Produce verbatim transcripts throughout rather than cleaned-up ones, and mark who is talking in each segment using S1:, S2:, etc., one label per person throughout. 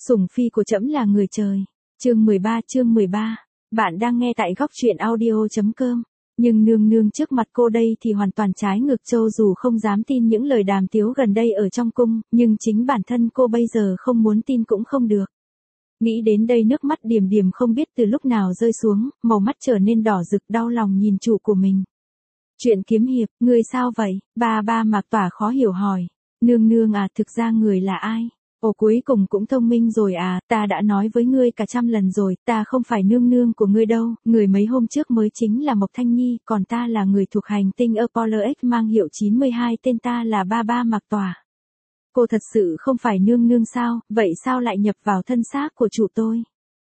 S1: Sủng phi của trẫm là người trời. Chương mười ba, chương mười ba. Bạn đang nghe tại góc truyện audio chấm com. Nhưng nương nương trước mặt cô đây thì hoàn toàn trái ngược, Châu dù không dám tin những lời đàm tiếu gần đây ở trong cung, nhưng chính bản thân cô bây giờ không muốn tin cũng không được. Nghĩ đến đây nước mắt Điềm Điềm không biết từ lúc nào rơi xuống, màu mắt trở nên đỏ rực, đau lòng nhìn chủ của mình. Chuyện kiếm hiệp, người sao vậy? Ba ba Mạc Tỏa khó hiểu hỏi. Nương nương à, thực ra người là ai? Ồ, cuối cùng cũng thông minh rồi à, ta đã nói với ngươi cả trăm lần rồi, ta không phải nương nương của ngươi đâu, người mấy hôm trước mới chính là Mộc Thanh Nhi, còn ta là người thuộc hành tinh Apollo X mang hiệu chín mươi hai, tên ta là ba ba Mạc Tỏa. Cô thật sự không phải nương nương sao, vậy sao lại nhập vào thân xác của chủ tôi?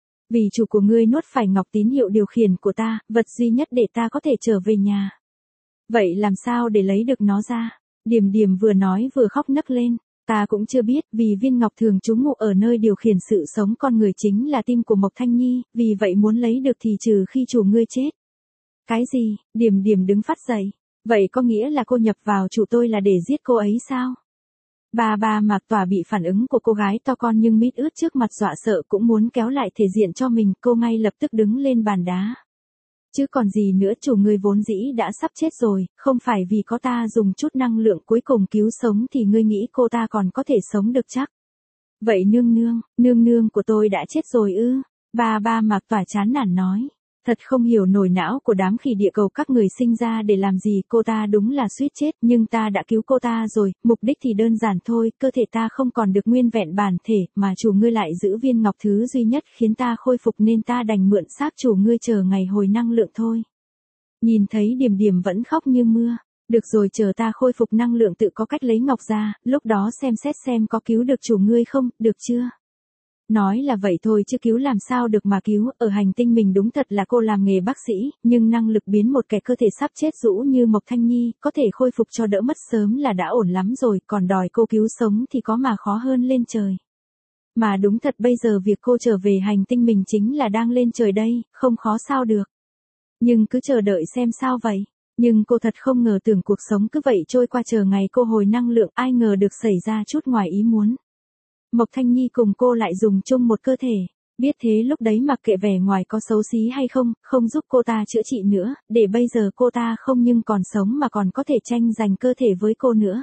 S1: Vì chủ của ngươi nuốt phải ngọc tín hiệu điều khiển của ta, vật duy nhất để ta có thể trở về nhà. Vậy làm sao để lấy được nó ra? Điềm Điềm vừa nói vừa khóc nấc lên. Ta cũng chưa biết, vì viên ngọc thường trú ngụ ở nơi điều khiển sự sống con người chính là tim của Mộc Thanh Nhi, vì vậy muốn lấy được thì trừ khi chủ ngươi chết. Cái gì? Điềm Điềm đứng phát dậy. Vậy có nghĩa là cô nhập vào chủ tôi là để giết cô ấy sao? Ba ba Mạc Tỏa bị phản ứng của cô gái to con nhưng mít ướt trước mặt dọa sợ, cũng muốn kéo lại thể diện cho mình, cô ngay lập tức đứng lên bàn đá. Chứ còn gì nữa, chủ ngươi vốn dĩ đã sắp chết rồi, không phải vì có ta dùng chút năng lượng cuối cùng cứu sống thì ngươi nghĩ cô ta còn có thể sống được chắc. Vậy nương nương, nương nương của tôi đã chết rồi ư? Ba ba Mạc Tỏa chán nản nói. Thật không hiểu nổi não của đám khỉ địa cầu các người sinh ra để làm gì, cô ta đúng là suýt chết, nhưng ta đã cứu cô ta rồi, mục đích thì đơn giản thôi, cơ thể ta không còn được nguyên vẹn bản thể, mà chủ ngươi lại giữ viên ngọc thứ duy nhất khiến ta khôi phục nên ta đành mượn xác chủ ngươi chờ ngày hồi năng lượng thôi. Nhìn thấy Điềm Điềm vẫn khóc như mưa. Được rồi, chờ ta khôi phục năng lượng tự có cách lấy ngọc ra, lúc đó xem xét xem có cứu được chủ ngươi không, được chưa? Nói là vậy thôi chứ cứu làm sao được mà cứu, ở hành tinh mình đúng thật là cô làm nghề bác sĩ, nhưng năng lực biến một kẻ cơ thể sắp chết rũ như Mộc Thanh Nhi, có thể khôi phục cho đỡ mất sớm là đã ổn lắm rồi, còn đòi cô cứu sống thì có mà khó hơn lên trời. Mà đúng thật bây giờ việc cô trở về hành tinh mình chính là đang lên trời đây, không khó sao được. Nhưng cứ chờ đợi xem sao vậy. Nhưng cô thật không ngờ tưởng cuộc sống cứ vậy trôi qua chờ ngày cô hồi năng lượng, ai ngờ được xảy ra chút ngoài ý muốn. Mộc Thanh Nhi cùng cô lại dùng chung một cơ thể. Biết thế lúc đấy mặc kệ vẻ ngoài có xấu xí hay không, không giúp cô ta chữa trị nữa, để bây giờ cô ta không nhưng còn sống mà còn có thể tranh giành cơ thể với cô nữa.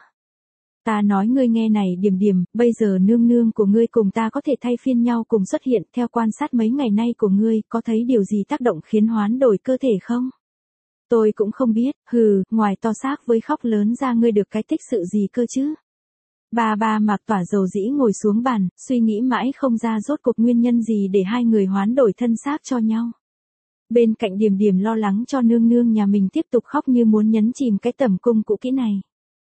S1: Ta nói ngươi nghe này Điềm Điềm, bây giờ nương nương của ngươi cùng ta có thể thay phiên nhau cùng xuất hiện, theo quan sát mấy ngày nay của ngươi, có thấy điều gì tác động khiến hoán đổi cơ thể không? Tôi cũng không biết, hừ, ngoài to xác với khóc lớn ra ngươi được cái tích sự gì cơ chứ? Ba ba Mạc Tỏa dầu dĩ ngồi xuống bàn, suy nghĩ mãi không ra rốt cuộc nguyên nhân gì để hai người hoán đổi thân xác cho nhau. Bên cạnh Điềm Điềm lo lắng cho nương nương nhà mình tiếp tục khóc như muốn nhấn chìm cái tẩm cung cũ kỹ này.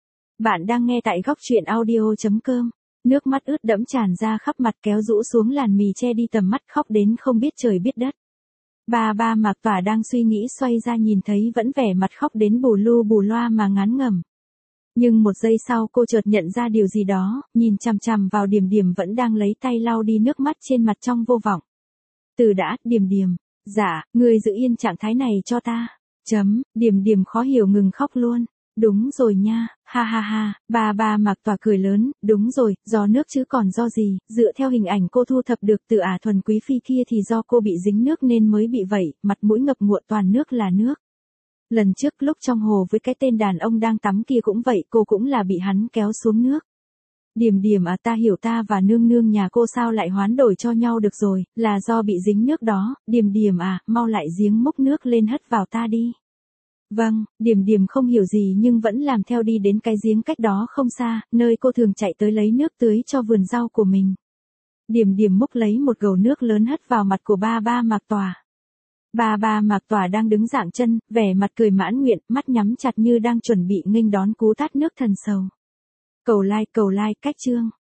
S1: Bạn đang nghe tại góc truyện audio chấm com. Nước mắt ướt đẫm tràn ra khắp mặt kéo rũ xuống làn mì che đi tầm mắt, khóc đến không biết trời biết đất. Ba ba Mạc Tỏa đang suy nghĩ xoay ra nhìn thấy vẫn vẻ mặt khóc đến bù lu bù loa mà ngán ngẩm. Nhưng một giây sau cô chợt nhận ra điều gì đó, nhìn chằm chằm vào Điềm Điềm vẫn đang lấy tay lau đi nước mắt trên mặt trong vô vọng. Từ đã, Điềm Điềm. Dạ, ngươi giữ yên trạng thái này cho ta. Chấm, Điềm Điềm khó hiểu ngừng khóc luôn. Đúng rồi nha, ha ha ha, ba ba Mạc Tỏa cười lớn, đúng rồi, do nước chứ còn do gì, dựa theo hình ảnh cô thu thập được từ Ả Thuần Quý Phi kia thì do cô bị dính nước nên mới bị vậy, mặt mũi ngập ngụa toàn nước là nước. Lần trước lúc trong hồ với cái tên đàn ông đang tắm kia cũng vậy, cô cũng là bị hắn kéo xuống nước. Điềm Điềm à, ta hiểu ta và nương nương nhà cô sao lại hoán đổi cho nhau được rồi, là do bị dính nước đó, Điềm Điềm à, mau lại giếng múc nước lên hất vào ta đi. Vâng, Điềm Điềm không hiểu gì nhưng vẫn làm theo đi đến cái giếng cách đó không xa, nơi cô thường chạy tới lấy nước tưới cho vườn rau của mình. Điềm Điềm múc lấy một gầu nước lớn hất vào mặt của ba ba Mạc Tỏa. Ba ba Mạc Tỏa đang đứng dạng chân, vẻ mặt cười mãn nguyện, mắt nhắm chặt như đang chuẩn bị nghênh đón cú tát nước thần sầu. Cầu like, cầu like, cách chương.